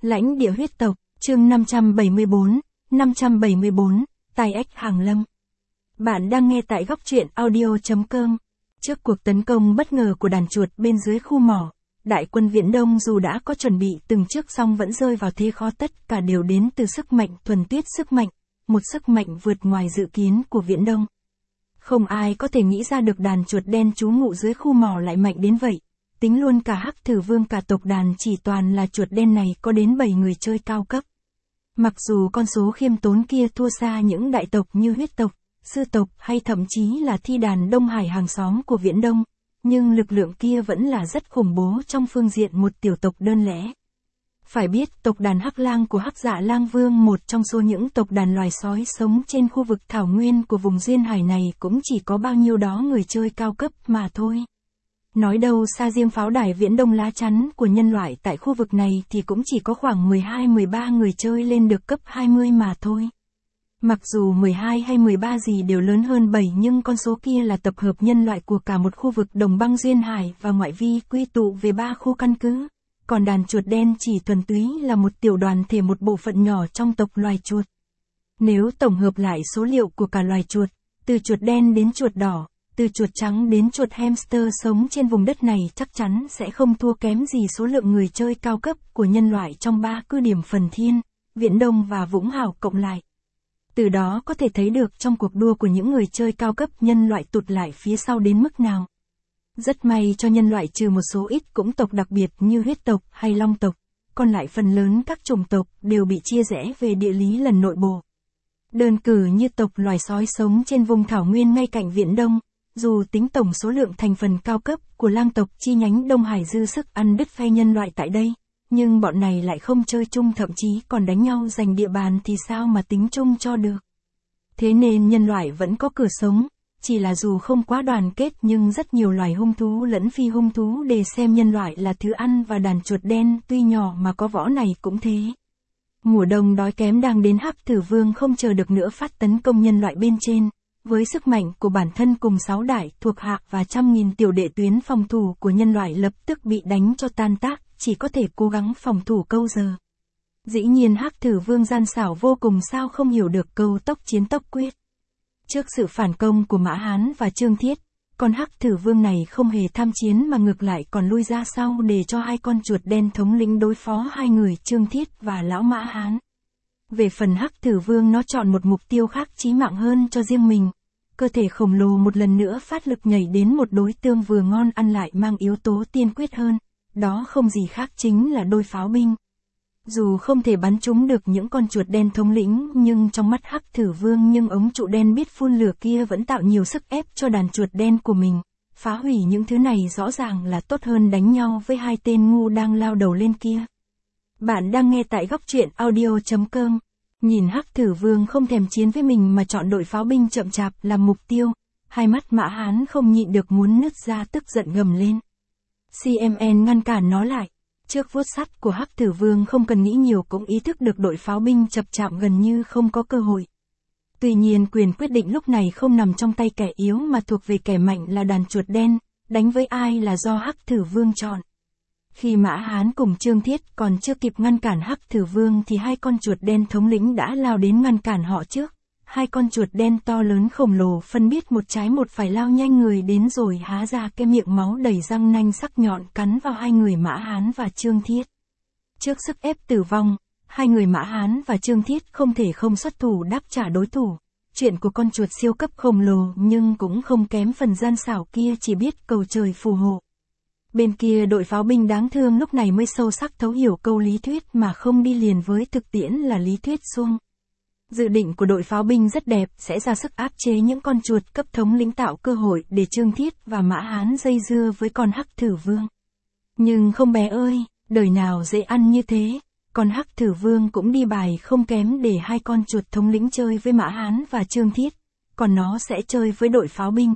Lãnh địa huyết tộc, chương 574, tai ách hàng lâm. Bạn đang nghe tại góc truyện audio.com. Trước cuộc tấn công bất ngờ của đàn chuột bên dưới khu mỏ, đại quân Viễn Đông dù đã có chuẩn bị từng trước song vẫn rơi vào thế khó, tất cả đều đến từ sức mạnh thuần tuyết, sức mạnh, một sức mạnh vượt ngoài dự kiến của Viễn Đông. Không ai có thể nghĩ ra được đàn chuột đen trú ngụ dưới khu mỏ lại mạnh đến vậy. Tính luôn cả Hắc Thử Vương, cả tộc đàn chỉ toàn là chuột đen này có đến 7 người chơi cao cấp. Mặc dù con số khiêm tốn kia thua xa những đại tộc như huyết tộc, sư tộc hay thậm chí là thi đàn Đông Hải hàng xóm của Viễn Đông, nhưng lực lượng kia vẫn là rất khủng bố trong phương diện một tiểu tộc đơn lẻ. Phải biết tộc đàn Hắc Lang của Hắc Dạ Lang Vương, một trong số những tộc đàn loài sói sống trên khu vực thảo nguyên của vùng duyên hải này, cũng chỉ có bao nhiêu đó người chơi cao cấp mà thôi. Nói đâu xa, riêng pháo đài Viễn Đông lá chắn của nhân loại tại khu vực này thì cũng chỉ có khoảng 12-13 người chơi lên được cấp 20 mà thôi. Mặc dù 12 hay 13 gì đều lớn hơn 7, nhưng con số kia là tập hợp nhân loại của cả một khu vực đồng băng duyên hải và ngoại vi quy tụ về 3 khu căn cứ. Còn đàn chuột đen chỉ thuần túy là một tiểu đoàn thể, một bộ phận nhỏ trong tộc loài chuột. Nếu tổng hợp lại số liệu của cả loài chuột, từ chuột đen đến chuột đỏ, từ chuột trắng đến chuột hamster sống trên vùng đất này, chắc chắn sẽ không thua kém gì số lượng người chơi cao cấp của nhân loại trong 3 cứ điểm Phần Thiên, Viễn Đông và Vũng Hảo cộng lại. Từ đó có thể thấy được trong cuộc đua của những người chơi cao cấp, nhân loại tụt lại phía sau đến mức nào. Rất may cho nhân loại, trừ một số ít cũng tộc đặc biệt như huyết tộc hay long tộc, còn lại phần lớn các chủng tộc đều bị chia rẽ về địa lý lần nội bộ. Đơn cử như tộc loài sói sống trên vùng thảo nguyên ngay cạnh Viễn Đông, dù tính tổng số lượng thành phần cao cấp của lang tộc chi nhánh Đông Hải dư sức ăn đứt phe nhân loại tại đây, nhưng bọn này lại không chơi chung, thậm chí còn đánh nhau giành địa bàn thì sao mà tính chung cho được. Thế nên nhân loại vẫn có cửa sống, chỉ là dù không quá đoàn kết nhưng rất nhiều loài hung thú lẫn phi hung thú để xem nhân loại là thứ ăn, và đàn chuột đen tuy nhỏ mà có võ này cũng thế. Mùa đông đói kém đang đến, Hắc Thử Vương không chờ được nữa phát tấn công nhân loại bên trên. Với sức mạnh của bản thân cùng 6 đại thuộc hạ và trăm nghìn tiểu đệ, tuyến phòng thủ của nhân loại lập tức bị đánh cho tan tác, chỉ có thể cố gắng phòng thủ câu giờ. Dĩ nhiên Hắc Thử Vương gian xảo vô cùng, sao không hiểu được câu tốc chiến tốc quyết. Trước sự phản công của Mã Hán và Trương Thiết, con Hắc Thử Vương này không hề tham chiến mà ngược lại còn lui ra sau để cho hai con chuột đen thống lĩnh đối phó hai người Trương Thiết và lão Mã Hán. Về phần Hắc Thử Vương, nó chọn một mục tiêu khác chí mạng hơn cho riêng mình. Cơ thể khổng lồ một lần nữa phát lực nhảy đến một đối tượng vừa ngon ăn lại mang yếu tố tiên quyết hơn, đó không gì khác chính là đôi pháo binh. Dù không thể bắn trúng được những con chuột đen thống lĩnh, nhưng trong mắt Hắc Thử Vương, nhưng ống trụ đen biết phun lửa kia vẫn tạo nhiều sức ép cho đàn chuột đen của mình. Phá hủy những thứ này rõ ràng là tốt hơn đánh nhau với hai tên ngu đang lao đầu lên kia. Bạn đang nghe tại góc truyện audio.com. Nhìn Hắc Thử Vương không thèm chiến với mình mà chọn đội pháo binh chậm chạp làm mục tiêu, hai mắt Mã Hán không nhịn được muốn nứt ra, tức giận gầm lên. CMN ngăn cản nó lại. Trước vuốt sắt của Hắc Thử Vương không cần nghĩ nhiều cũng ý thức được đội pháo binh chậm chạp gần như không có cơ hội. Tuy nhiên quyền quyết định lúc này không nằm trong tay kẻ yếu mà thuộc về kẻ mạnh là đàn chuột đen, đánh với ai là do Hắc Thử Vương chọn. Khi Mã Hán cùng Trương Thiết còn chưa kịp ngăn cản Hắc Thử Vương thì hai con chuột đen thống lĩnh đã lao đến ngăn cản họ trước. Hai con chuột đen to lớn khổng lồ phân biệt một trái một phải lao nhanh người đến rồi há ra cái miệng máu đầy răng nanh sắc nhọn cắn vào hai người Mã Hán và Trương Thiết. Trước sức ép tử vong, hai người Mã Hán và Trương Thiết không thể không xuất thủ đáp trả đối thủ. Chuyện của con chuột siêu cấp khổng lồ nhưng cũng không kém phần gian xảo kia, chỉ biết cầu trời phù hộ. Bên kia đội pháo binh đáng thương lúc này mới sâu sắc thấu hiểu câu lý thuyết mà không đi liền với thực tiễn là lý thuyết suông. Dự định của đội pháo binh rất đẹp, sẽ ra sức áp chế những con chuột cấp thống lĩnh, tạo cơ hội để Trương Thiết và Mã Hán dây dưa với con Hắc Thử Vương. Nhưng không bé ơi, đời nào dễ ăn như thế, con Hắc Thử Vương cũng đi bài không kém để hai con chuột thống lĩnh chơi với Mã Hán và Trương Thiết, còn nó sẽ chơi với đội pháo binh.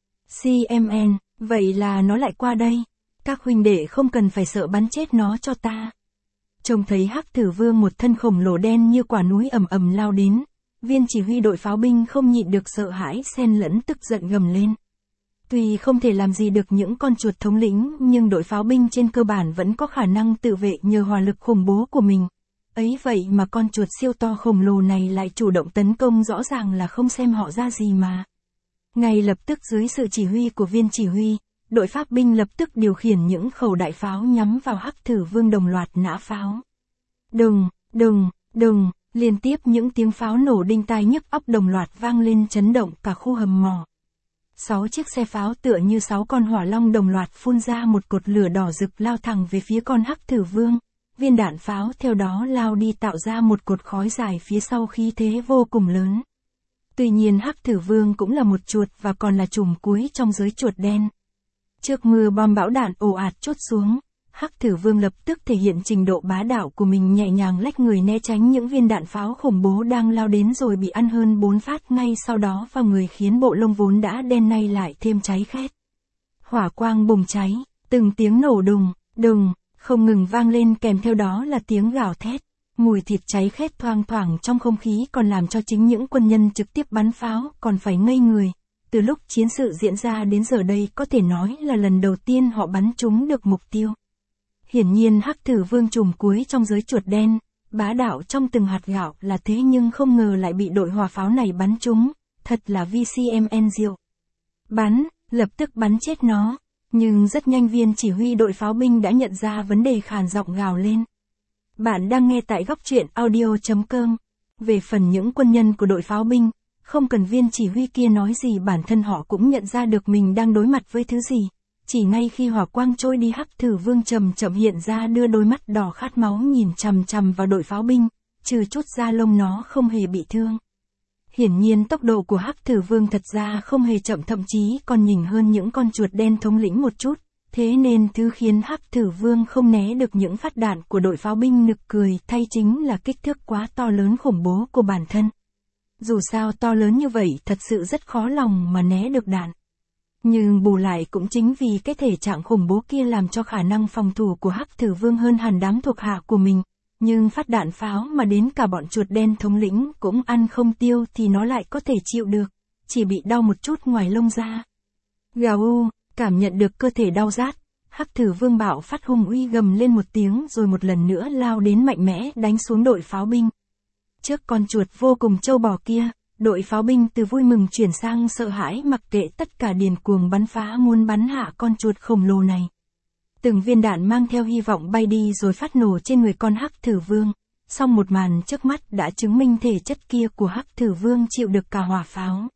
CMN, vậy là nó lại qua đây. Các huynh đệ không cần phải sợ, bắn chết nó cho ta. Trông thấy Hắc Thử Vương một thân khổng lồ đen như quả núi ầm ầm lao đến, viên chỉ huy đội pháo binh không nhịn được sợ hãi xen lẫn tức giận gầm lên. Tuy không thể làm gì được những con chuột thống lĩnh, nhưng đội pháo binh trên cơ bản vẫn có khả năng tự vệ nhờ hỏa lực khủng bố của mình, Ấy vậy mà con chuột siêu to khổng lồ này lại chủ động tấn công, rõ ràng là không xem họ ra gì mà. Ngay lập tức dưới sự chỉ huy của viên chỉ huy, đội pháp binh lập tức điều khiển những khẩu đại pháo nhắm vào Hắc Thử Vương đồng loạt nã pháo. Đùng, đùng, đùng, liên tiếp những tiếng pháo nổ đinh tai nhức óc đồng loạt vang lên chấn động cả khu hầm mỏ. 6 chiếc xe pháo tựa như 6 con hỏa long đồng loạt phun ra một cột lửa đỏ rực lao thẳng về phía con Hắc Thử Vương. Viên đạn pháo theo đó lao đi tạo ra một cột khói dài phía sau, khí thế vô cùng lớn. Tuy nhiên Hắc Thử Vương cũng là một chuột và còn là chùm cuối trong giới chuột đen. Trước mưa bom bão đạn ồ ạt trút xuống, Hắc Thử Vương lập tức thể hiện trình độ bá đạo của mình, nhẹ nhàng lách người né tránh những viên đạn pháo khủng bố đang lao đến rồi bị ăn hơn 4 phát ngay sau đó vào người, khiến bộ lông vốn đã đen nay lại thêm cháy khét. Hỏa quang bùng cháy, từng tiếng nổ đùng, đùng, không ngừng vang lên, kèm theo đó là tiếng gào thét. Mùi thịt cháy khét thoang thoảng trong không khí còn làm cho chính những quân nhân trực tiếp bắn pháo còn phải ngây người. Từ lúc chiến sự diễn ra đến giờ đây có thể nói là lần đầu tiên họ bắn trúng được mục tiêu. Hiển nhiên Hắc Thử Vương chùm cuối trong giới chuột đen, bá đạo trong từng hạt gạo là thế, nhưng không ngờ lại bị đội hỏa pháo này bắn trúng, thật là VCMN diệu. Bắn, lập tức bắn chết nó. Nhưng rất nhanh viên chỉ huy đội pháo binh đã nhận ra vấn đề, khàn giọng gào lên. Bạn đang nghe tại góc truyện audio.com. Về phần những quân nhân của đội pháo binh, không cần viên chỉ huy kia nói gì, bản thân họ cũng nhận ra được mình đang đối mặt với thứ gì. Chỉ ngay khi hỏa quang trôi đi, Hắc Thử Vương chậm chậm hiện ra, đưa đôi mắt đỏ khát máu nhìn chằm chằm vào đội pháo binh, trừ chút da lông nó không hề bị thương. Hiển nhiên tốc độ của Hắc Thử Vương thật ra không hề chậm, thậm chí còn nhỉnh hơn những con chuột đen thống lĩnh một chút. Thế nên thứ khiến Hắc Thử Vương không né được những phát đạn của đội pháo binh nực cười thay chính là kích thước quá to lớn khủng bố của bản thân. Dù sao to lớn như vậy thật sự rất khó lòng mà né được đạn. Nhưng bù lại cũng chính vì cái thể trạng khủng bố kia làm cho khả năng phòng thủ của Hắc Thử Vương hơn hẳn đám thuộc hạ của mình. Nhưng phát đạn pháo mà đến cả bọn chuột đen thống lĩnh cũng ăn không tiêu thì nó lại có thể chịu được, chỉ bị đau một chút ngoài lông da. Gào u, cảm nhận được cơ thể đau rát, Hắc Thử Vương bạo phát hung uy gầm lên một tiếng rồi một lần nữa lao đến mạnh mẽ đánh xuống đội pháo binh. Trước con chuột vô cùng trâu bò kia, đội pháo binh từ vui mừng chuyển sang sợ hãi, mặc kệ tất cả điên cuồng bắn phá muốn bắn hạ con chuột khổng lồ này. Từng viên đạn mang theo hy vọng bay đi rồi phát nổ trên người con Hắc Thử Vương. Song một màn trước mắt đã chứng minh thể chất kia của Hắc Thử Vương chịu được cả hỏa pháo.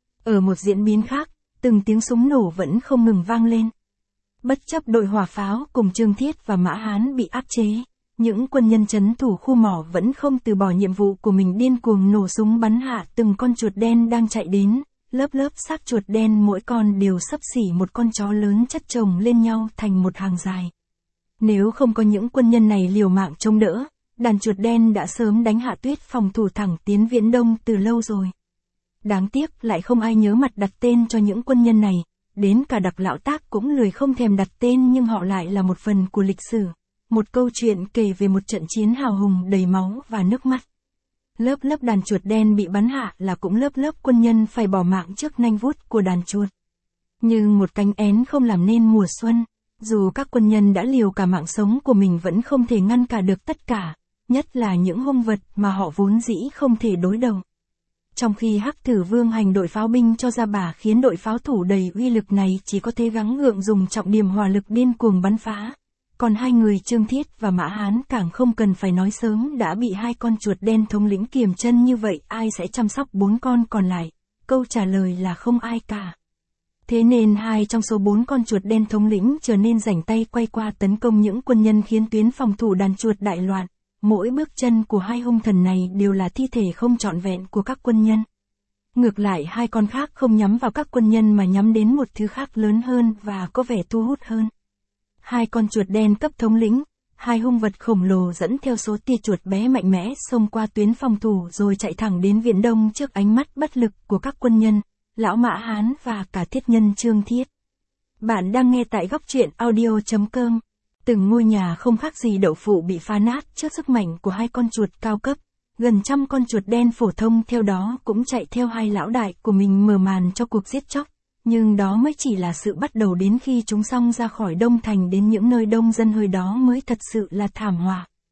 Ở một diễn biến khác, từng tiếng súng nổ vẫn không ngừng vang lên. Bất chấp đội hỏa pháo cùng Trương Thiết và Mã Hán bị áp chế, những quân nhân trấn thủ khu mỏ vẫn không từ bỏ nhiệm vụ của mình, điên cuồng nổ súng bắn hạ từng con chuột đen đang chạy đến. Lớp lớp xác chuột đen mỗi con đều xấp xỉ một con chó lớn chất chồng lên nhau thành một hàng dài. Nếu không có những quân nhân này liều mạng chống đỡ, đàn chuột đen đã sớm đánh hạ Tuyết phòng thủ thẳng tiến Viễn Đông từ lâu rồi. Đáng tiếc lại không ai nhớ mặt đặt tên cho những quân nhân này, đến cả Đặc Lão Tác cũng lười không thèm đặt tên, nhưng họ lại là một phần của lịch sử, một câu chuyện kể về một trận chiến hào hùng đầy máu và nước mắt. Lớp lớp đàn chuột đen bị bắn hạ là cũng lớp lớp quân nhân phải bỏ mạng trước nanh vuốt của đàn chuột. Nhưng một cánh én không làm nên mùa xuân, dù các quân nhân đã liều cả mạng sống của mình vẫn không thể ngăn cả được tất cả, nhất là những hung vật mà họ vốn dĩ không thể đối đầu. Trong khi Hắc Thử Vương hành đội pháo binh cho ra bả, khiến đội pháo thủ đầy uy lực này chỉ có thể gắng gượng dùng trọng điểm hỏa lực điên cuồng bắn phá. Còn hai người Trương Thiết và Mã Hán càng không cần phải nói, sớm đã bị hai con chuột đen thống lĩnh kiềm chân, như vậy ai sẽ chăm sóc 4 con còn lại? Câu trả lời là không ai cả. Thế nên hai trong số 4 con chuột đen thống lĩnh trở nên rảnh tay quay qua tấn công những quân nhân, khiến tuyến phòng thủ đàn chuột đại loạn. Mỗi bước chân của hai hung thần này đều là thi thể không trọn vẹn của các quân nhân. Ngược lại hai con khác không nhắm vào các quân nhân mà nhắm đến một thứ khác lớn hơn và có vẻ thu hút hơn. Hai con chuột đen cấp thống lĩnh, hai hung vật khổng lồ dẫn theo số tia chuột bé mạnh mẽ xông qua tuyến phòng thủ rồi chạy thẳng đến Viễn Đông trước ánh mắt bất lực của các quân nhân, lão Mã Hán và cả thiết nhân Trương Thiết. Bạn đang nghe tại góc truyện audio.com. Từng ngôi nhà không khác gì đậu phụ bị phá nát trước sức mạnh của hai con chuột cao cấp. Gần trăm con chuột đen phổ thông theo đó cũng chạy theo hai lão đại của mình mở màn cho cuộc giết chóc. Nhưng đó mới chỉ là sự bắt đầu, đến khi chúng xong ra khỏi Đông Thành đến những nơi đông dân hơi đó mới thật sự là thảm họa.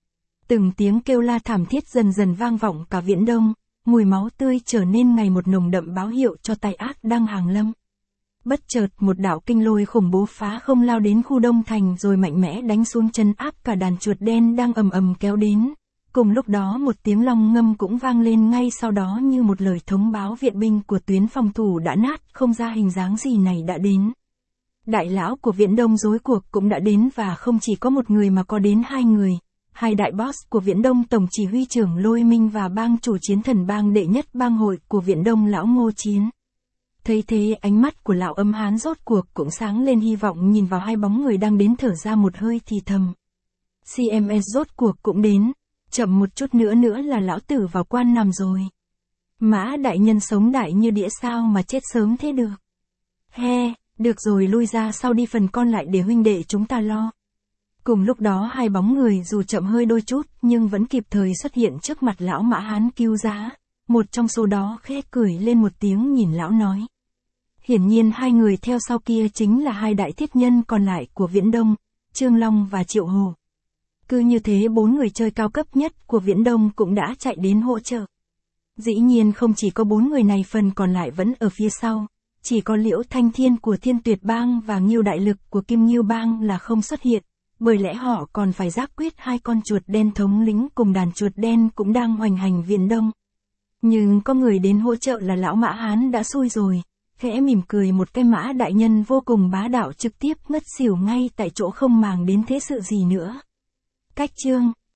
Từng tiếng kêu la thảm thiết dần dần vang vọng cả Viễn Đông, mùi máu tươi trở nên ngày một nồng đậm báo hiệu cho tay ác đang hàng lâm. Bất chợt một đạo kinh lôi khủng bố phá không lao đến khu Đông Thành rồi mạnh mẽ đánh xuống trấn áp cả đàn chuột đen đang ầm ầm kéo đến. Cùng lúc đó một tiếng long ngâm cũng vang lên ngay sau đó như một lời thông báo viện binh của tuyến phòng thủ đã nát không ra hình dáng gì này đã đến. Đại lão của Viễn Đông rối cuộc cũng đã đến và không chỉ có một người mà có đến hai người. Hai đại boss của Viễn Đông tổng chỉ huy trưởng Lôi Minh và bang chủ chiến thần bang đệ nhất bang hội của Viễn Đông lão Ngô Chiến. Thấy thế ánh mắt của lão Âm Hán rốt cuộc cũng sáng lên hy vọng nhìn vào hai bóng người đang đến thở ra một hơi thì thầm. CMS rốt cuộc cũng đến, chậm một chút nữa là lão tử vào quan nằm rồi. Mã đại nhân sống đại như đĩa sao mà chết sớm thế được. He, được rồi lui ra sau đi phần con lại để huynh đệ chúng ta lo. Cùng lúc đó hai bóng người dù chậm hơi đôi chút nhưng vẫn kịp thời xuất hiện trước mặt lão Mã Hán cứu giá. Một trong số đó khẽ cười lên một tiếng nhìn lão nói. Hiển nhiên hai người theo sau kia chính là hai đại thiết nhân còn lại của Viễn Đông, Trương Long và Triệu Hồ. Cứ như thế bốn người chơi cao cấp nhất của Viễn Đông cũng đã chạy đến hỗ trợ. Dĩ nhiên không chỉ có bốn người này, phần còn lại vẫn ở phía sau. Chỉ có Liễu Thanh Thiên của Thiên Tuyệt Bang và Ngưu Đại Lực của Kim Ngưu Bang là không xuất hiện, bởi lẽ họ còn phải giác quyết hai con chuột đen thống lĩnh cùng đàn chuột đen cũng đang hoành hành Viễn Đông. Nhưng có người đến hỗ trợ là lão Mã Hán đã xui rồi, khẽ mỉm cười một cái Mã đại nhân vô cùng bá đạo trực tiếp ngất xỉu ngay tại chỗ không màng đến thế sự gì nữa. Cách chương